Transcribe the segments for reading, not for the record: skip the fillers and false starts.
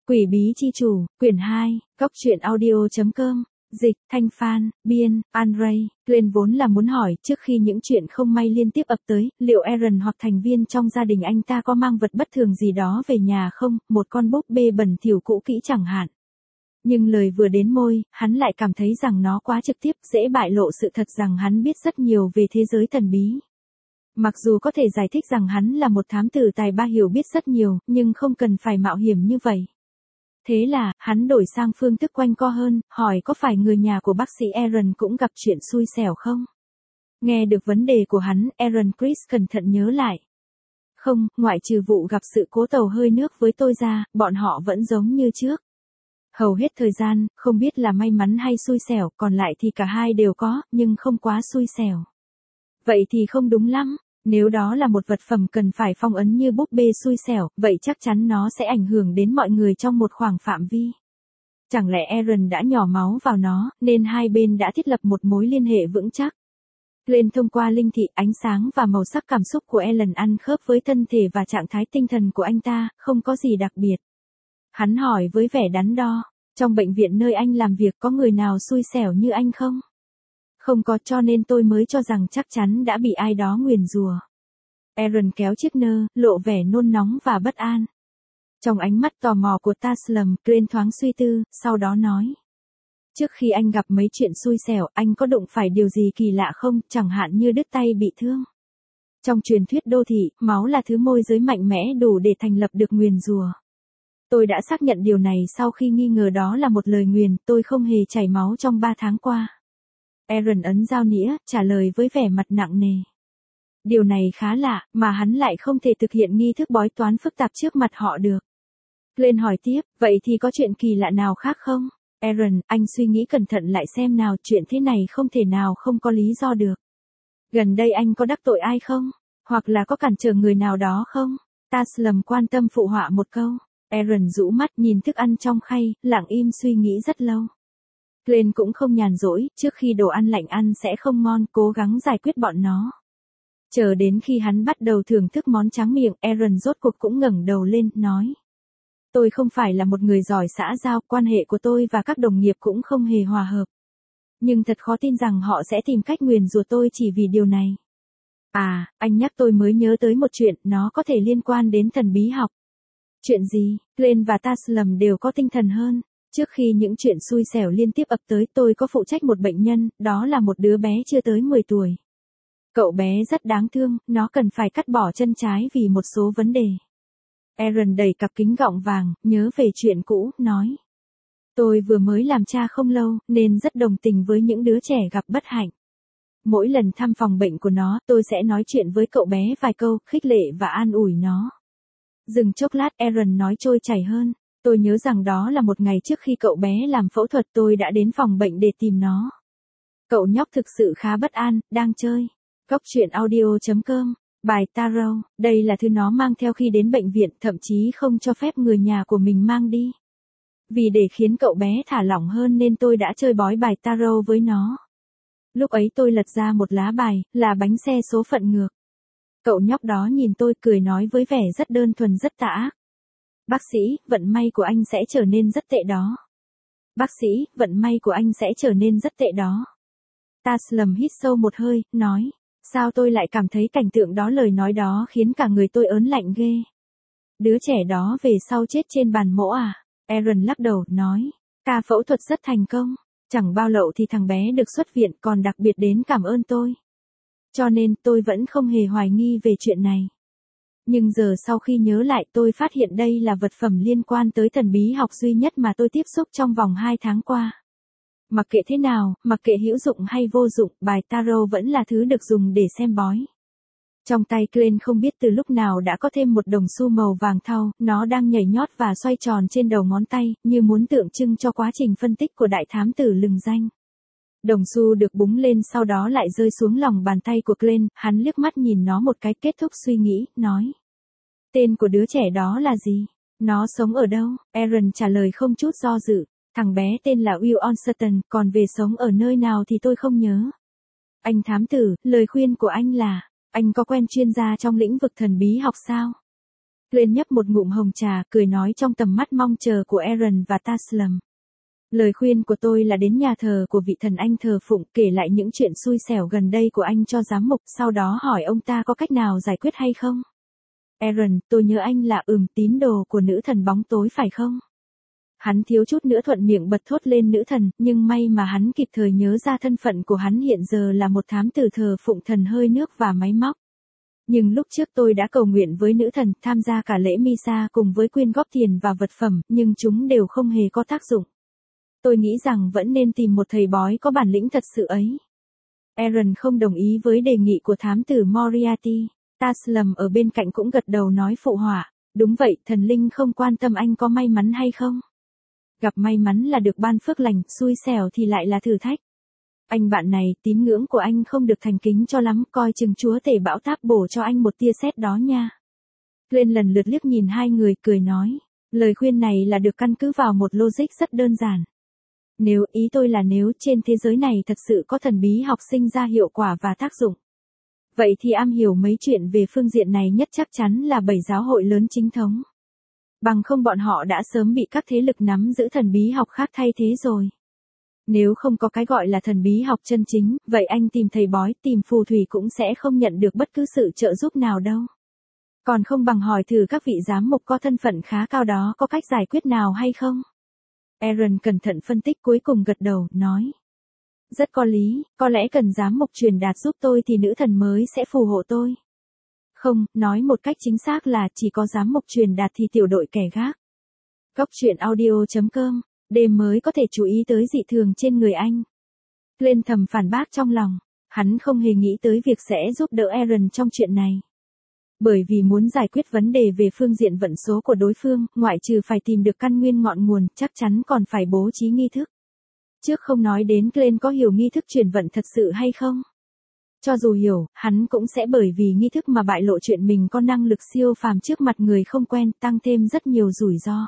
Quỷ bí chi chủ, quyển 2, góc truyện audio.com, dịch, Thanh Phan, biên, Andrei, Glenn vốn là muốn hỏi trước khi những chuyện không may liên tiếp ập tới, liệu Aaron hoặc thành viên trong gia đình anh ta có mang vật bất thường gì đó về nhà không, một con búp bê bẩn thỉu cũ kỹ chẳng hạn. Nhưng lời vừa đến môi, hắn lại cảm thấy rằng nó quá trực tiếp, dễ bại lộ sự thật rằng hắn biết rất nhiều về thế giới thần bí. Mặc dù có thể giải thích rằng hắn là một thám tử tài ba hiểu biết rất nhiều, nhưng không cần phải mạo hiểm như vậy. Thế là, hắn đổi sang phương thức quanh co hơn, hỏi có phải người nhà của bác sĩ Aaron cũng gặp chuyện xui xẻo không? Nghe được vấn đề của hắn, Aaron Chris cẩn thận nhớ lại. Không, ngoại trừ vụ gặp sự cố tàu hơi nước với tôi ra, bọn họ vẫn giống như trước. Hầu hết thời gian, không biết là may mắn hay xui xẻo, còn lại thì cả hai đều có, nhưng không quá xui xẻo. Vậy thì không đúng lắm. Nếu đó là một vật phẩm cần phải phong ấn như búp bê xui xẻo, vậy chắc chắn nó sẽ ảnh hưởng đến mọi người trong một khoảng phạm vi. Chẳng lẽ Aaron đã nhỏ máu vào nó, nên hai bên đã thiết lập một mối liên hệ vững chắc. Lên thông qua linh thị, ánh sáng và màu sắc cảm xúc của Ellen ăn khớp với thân thể và trạng thái tinh thần của anh ta, không có gì đặc biệt. Hắn hỏi với vẻ đắn đo, trong bệnh viện nơi anh làm việc có người nào xui xẻo như anh không? Không có, cho nên tôi mới cho rằng chắc chắn đã bị ai đó nguyền rủa. Aaron kéo chiếc nơ, lộ vẻ nôn nóng và bất an. Trong ánh mắt tò mò của Taslim, Glenn thoáng suy tư, sau đó nói. Trước khi anh gặp mấy chuyện xui xẻo, anh có đụng phải điều gì kỳ lạ không, chẳng hạn như đứt tay bị thương. Trong truyền thuyết đô thị, máu là thứ môi giới mạnh mẽ đủ để thành lập được nguyền rủa. Tôi đã xác nhận điều này sau khi nghi ngờ đó là một lời nguyền, tôi không hề chảy máu trong 3 tháng qua. Aaron ấn dao nĩa, trả lời với vẻ mặt nặng nề. Điều này khá lạ, mà hắn lại không thể thực hiện nghi thức bói toán phức tạp trước mặt họ được. Glenn hỏi tiếp, vậy thì có chuyện kỳ lạ nào khác không? Aaron, anh suy nghĩ cẩn thận lại xem nào, chuyện thế này không thể nào không có lý do được. Gần đây anh có đắc tội ai không? Hoặc là có cản trở người nào đó không? Taslim quan tâm phụ họa một câu. Aaron rũ mắt nhìn thức ăn trong khay, lặng im suy nghĩ rất lâu. Glenn cũng không nhàn rỗi, trước khi đồ ăn lạnh ăn sẽ không ngon, cố gắng giải quyết bọn nó. Chờ đến khi hắn bắt đầu thưởng thức món tráng miệng, Aaron rốt cuộc cũng ngẩng đầu lên, nói. Tôi không phải là một người giỏi xã giao, quan hệ của tôi và các đồng nghiệp cũng không hề hòa hợp. Nhưng thật khó tin rằng họ sẽ tìm cách nguyền rủa tôi chỉ vì điều này. À, anh nhắc tôi mới nhớ tới một chuyện, nó có thể liên quan đến thần bí học. Chuyện gì? Glenn và Taslim đều có tinh thần hơn. Trước khi những chuyện xui xẻo liên tiếp ập tới, tôi có phụ trách một bệnh nhân, đó là một đứa bé chưa tới 10 tuổi. Cậu bé rất đáng thương, nó cần phải cắt bỏ chân trái vì một số vấn đề. Aaron đẩy cặp kính gọng vàng, nhớ về chuyện cũ, nói. Tôi vừa mới làm cha không lâu, nên rất đồng tình với những đứa trẻ gặp bất hạnh. Mỗi lần thăm phòng bệnh của nó, tôi sẽ nói chuyện với cậu bé vài câu, khích lệ và an ủi nó. Dừng chốc lát, Aaron nói trôi chảy hơn. Tôi nhớ rằng đó là một ngày trước khi cậu bé làm phẫu thuật, tôi đã đến phòng bệnh để tìm nó. Cậu nhóc thực sự khá bất an, đang chơi. Góc truyện audio.com, bài tarot, đây là thứ nó mang theo khi đến bệnh viện, thậm chí không cho phép người nhà của mình mang đi. Vì để khiến cậu bé thả lỏng hơn nên tôi đã chơi bói bài tarot với nó. Lúc ấy tôi lật ra một lá bài, là bánh xe số phận ngược. Cậu nhóc đó nhìn tôi cười nói với vẻ rất đơn thuần rất tà ác. Bác sĩ, vận may của anh sẽ trở nên rất tệ đó. Bác sĩ, vận may của anh sẽ trở nên rất tệ đó. Taslim hít sâu một hơi, nói. Sao tôi lại cảm thấy cảnh tượng đó, lời nói đó khiến cả người tôi ớn lạnh ghê. Đứa trẻ đó về sau chết trên bàn mổ à? Aaron lắc đầu, nói. Ca phẫu thuật rất thành công. Chẳng bao lâu thì thằng bé được xuất viện, còn đặc biệt đến cảm ơn tôi. Cho nên tôi vẫn không hề hoài nghi về chuyện này. Nhưng giờ sau khi nhớ lại, tôi phát hiện đây là vật phẩm liên quan tới thần bí học duy nhất mà tôi tiếp xúc trong vòng 2 tháng qua. Mặc kệ thế nào, mặc kệ hữu dụng hay vô dụng, bài tarot vẫn là thứ được dùng để xem bói. Trong tay Glenn không biết từ lúc nào đã có thêm một đồng xu màu vàng thau, nó đang nhảy nhót và xoay tròn trên đầu ngón tay, như muốn tượng trưng cho quá trình phân tích của đại thám tử lừng danh. Đồng xu được búng lên sau đó lại rơi xuống lòng bàn tay của Glenn, hắn liếc mắt nhìn nó một cái, kết thúc suy nghĩ, nói. Tên của đứa trẻ đó là gì? Nó sống ở đâu? Aaron trả lời không chút do dự. Thằng bé tên là Will Onston, còn về sống ở nơi nào thì tôi không nhớ. Anh thám tử, lời khuyên của anh là, anh có quen chuyên gia trong lĩnh vực thần bí học sao? Glenn nhấp một ngụm hồng trà, cười nói trong tầm mắt mong chờ của Aaron và Taslim. Lời khuyên của tôi là đến nhà thờ của vị thần anh thờ phụng, kể lại những chuyện xui xẻo gần đây của anh cho giám mục, sau đó hỏi ông ta có cách nào giải quyết hay không. Aaron, tôi nhớ anh là tín đồ của nữ thần bóng tối phải không? Hắn thiếu chút nữa thuận miệng bật thốt lên nữ thần, nhưng may mà hắn kịp thời nhớ ra thân phận của hắn hiện giờ là một thám tử thờ phụng thần hơi nước và máy móc. Nhưng lúc trước tôi đã cầu nguyện với nữ thần, tham gia cả lễ Misa cùng với quyên góp tiền và vật phẩm, nhưng chúng đều không hề có tác dụng. Tôi nghĩ rằng vẫn nên tìm một thầy bói có bản lĩnh thật sự ấy. Aaron không đồng ý với đề nghị của thám tử Moriarty. Taslim ở bên cạnh cũng gật đầu nói phụ họa. Đúng vậy, thần linh không quan tâm anh có may mắn hay không. Gặp may mắn là được ban phước lành, xui xẻo thì lại là thử thách. Anh bạn này, tín ngưỡng của anh không được thành kính cho lắm, coi chừng chúa tể bão táp bổ cho anh một tia sét đó nha. Glenn lần lượt liếc nhìn hai người, cười nói. Lời khuyên này là được căn cứ vào một logic rất đơn giản. Ý tôi là nếu trên thế giới này thật sự có thần bí học sinh ra hiệu quả và tác dụng. Vậy thì am hiểu mấy chuyện về phương diện này nhất chắc chắn là 7 giáo hội lớn chính thống. Bằng không bọn họ đã sớm bị các thế lực nắm giữ thần bí học khác thay thế rồi. Nếu không có cái gọi là thần bí học chân chính, vậy anh tìm thầy bói, tìm phù thủy cũng sẽ không nhận được bất cứ sự trợ giúp nào đâu. Còn không bằng hỏi thử các vị giám mục có thân phận khá cao đó có cách giải quyết nào hay không? Aaron cẩn thận phân tích cuối cùng gật đầu, nói. Rất có lý, có lẽ cần giám mục truyền đạt giúp tôi thì nữ thần mới sẽ phù hộ tôi. Không, nói một cách chính xác là chỉ có giám mục truyền đạt thì tiểu đội kẻ gác. Góc truyện audio.com, đêm mới có thể chú ý tới dị thường trên người anh. Glenn thầm phản bác trong lòng, hắn không hề nghĩ tới việc sẽ giúp đỡ Aaron trong chuyện này. Bởi vì muốn giải quyết vấn đề về phương diện vận số của đối phương, ngoại trừ phải tìm được căn nguyên ngọn nguồn, chắc chắn còn phải bố trí nghi thức. Trước không nói đến Glenn có hiểu nghi thức chuyển vận thật sự hay không. Cho dù hiểu, hắn cũng sẽ bởi vì nghi thức mà bại lộ chuyện mình có năng lực siêu phàm trước mặt người không quen, tăng thêm rất nhiều rủi ro.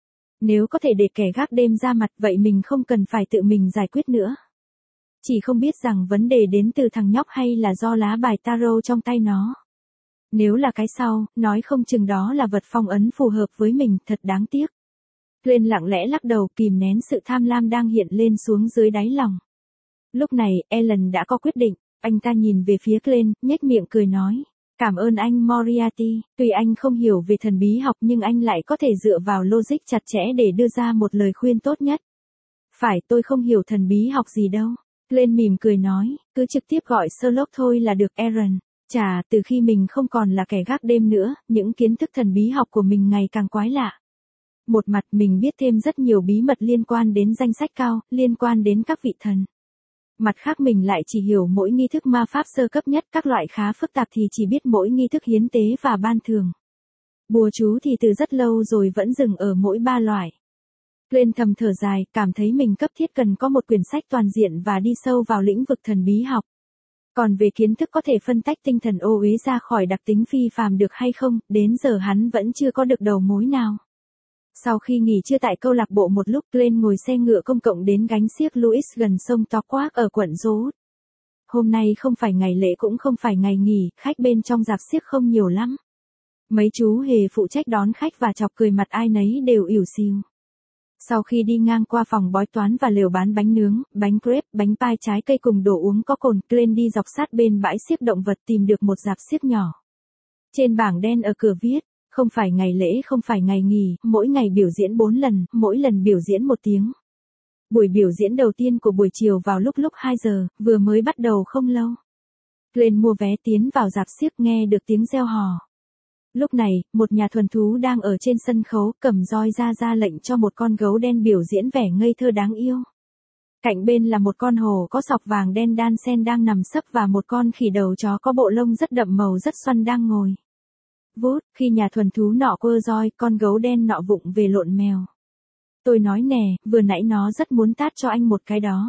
Nếu có thể để kẻ gác đêm ra mặt vậy mình không cần phải tự mình giải quyết nữa. Chỉ không biết rằng vấn đề đến từ thằng nhóc hay là do lá bài tarot trong tay nó. Nếu là cái sau, nói không chừng đó là vật phong ấn phù hợp với mình, thật đáng tiếc. Glenn lặng lẽ lắc đầu kìm nén sự tham lam đang hiện lên xuống dưới đáy lòng. Lúc này, Ellen đã có quyết định, anh ta nhìn về phía Glenn, nhếch miệng cười nói. Cảm ơn anh Moriarty, tuy anh không hiểu về thần bí học nhưng anh lại có thể dựa vào logic chặt chẽ để đưa ra một lời khuyên tốt nhất. Phải, tôi không hiểu thần bí học gì đâu. Glenn mỉm cười nói, cứ trực tiếp gọi Sherlock thôi là được Aaron. Chà, từ khi mình không còn là kẻ gác đêm nữa, những kiến thức thần bí học của mình ngày càng quái lạ. Một mặt mình biết thêm rất nhiều bí mật liên quan đến danh sách cao, liên quan đến các vị thần. Mặt khác mình lại chỉ hiểu mỗi nghi thức ma pháp sơ cấp nhất, các loại khá phức tạp thì chỉ biết mỗi nghi thức hiến tế và ban thưởng. Bùa chú thì từ rất lâu rồi vẫn dừng ở mỗi 3 loại. Glenn thầm thở dài, cảm thấy mình cấp thiết cần có một quyển sách toàn diện và đi sâu vào lĩnh vực thần bí học. Còn về kiến thức có thể phân tách tinh thần ô uế ra khỏi đặc tính phi phàm được hay không, đến giờ hắn vẫn chưa có được đầu mối nào. Sau khi nghỉ trưa tại câu lạc bộ một lúc, Glenn ngồi xe ngựa công cộng đến gánh xiếc Louis gần sông Torquay ở quận Road. Hôm nay không phải ngày lễ cũng không phải ngày nghỉ, khách bên trong rạp xiếc không nhiều lắm. Mấy chú hề phụ trách đón khách và chọc cười mặt ai nấy đều ỉu xìu. Sau khi đi ngang qua phòng bói toán và lều bán bánh nướng, bánh crepe, bánh pai trái cây cùng đồ uống có cồn, Glenn đi dọc sát bên bãi xiếc động vật tìm được một rạp xiếc nhỏ. Trên bảng đen ở cửa viết, không phải ngày lễ không phải ngày nghỉ, mỗi ngày biểu diễn 4 lần, mỗi lần biểu diễn 1 tiếng. Buổi biểu diễn đầu tiên của buổi chiều vào lúc 2 giờ, vừa mới bắt đầu không lâu. Glenn mua vé tiến vào rạp xiếc nghe được tiếng reo hò. Lúc này, một nhà thuần thú đang ở trên sân khấu cầm roi ra lệnh cho một con gấu đen biểu diễn vẻ ngây thơ đáng yêu. Cạnh bên là một con hổ có sọc vàng đen đan sen đang nằm sấp và một con khỉ đầu chó có bộ lông rất đậm màu rất xoăn đang ngồi. Vút, khi nhà thuần thú nọ quơ roi, con gấu đen nọ vụng về lộn mèo. Tôi nói nè, vừa nãy nó rất muốn tát cho anh một cái đó.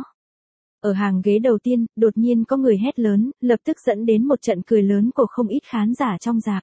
Ở hàng ghế đầu tiên, đột nhiên có người hét lớn, lập tức dẫn đến một trận cười lớn của không ít khán giả trong rạp.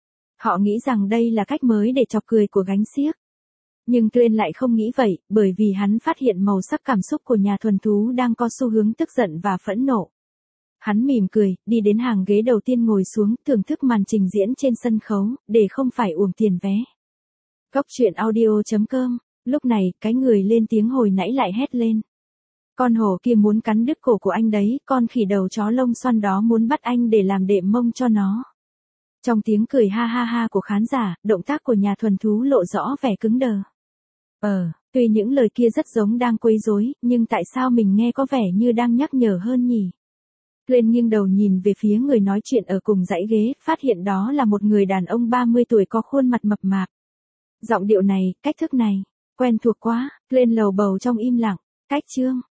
Họ nghĩ rằng đây là cách mới để chọc cười của gánh xiếc. Nhưng Glenn lại không nghĩ vậy, bởi vì hắn phát hiện màu sắc cảm xúc của nhà thuần thú đang có xu hướng tức giận và phẫn nộ. Hắn mỉm cười, đi đến hàng ghế đầu tiên ngồi xuống, thưởng thức màn trình diễn trên sân khấu, để không phải uổng tiền vé. Cốc truyện audio.com. Lúc này, cái người lên tiếng hồi nãy lại hét lên. Con hổ kia muốn cắn đứt cổ của anh đấy, con khỉ đầu chó lông xoăn đó muốn bắt anh để làm đệm mông cho nó. Trong tiếng cười ha ha ha của khán giả, động tác của nhà thuần thú lộ rõ vẻ cứng đờ. Tuy những lời kia rất giống đang quấy rối, nhưng tại sao mình nghe có vẻ như đang nhắc nhở hơn nhỉ? Glenn nghiêng đầu nhìn về phía người nói chuyện ở cùng dãy ghế, phát hiện đó là một người đàn ông 30 tuổi có khuôn mặt mập mạp. Giọng điệu này, cách thức này, quen thuộc quá, Glenn lầu bầu trong im lặng. Cách chương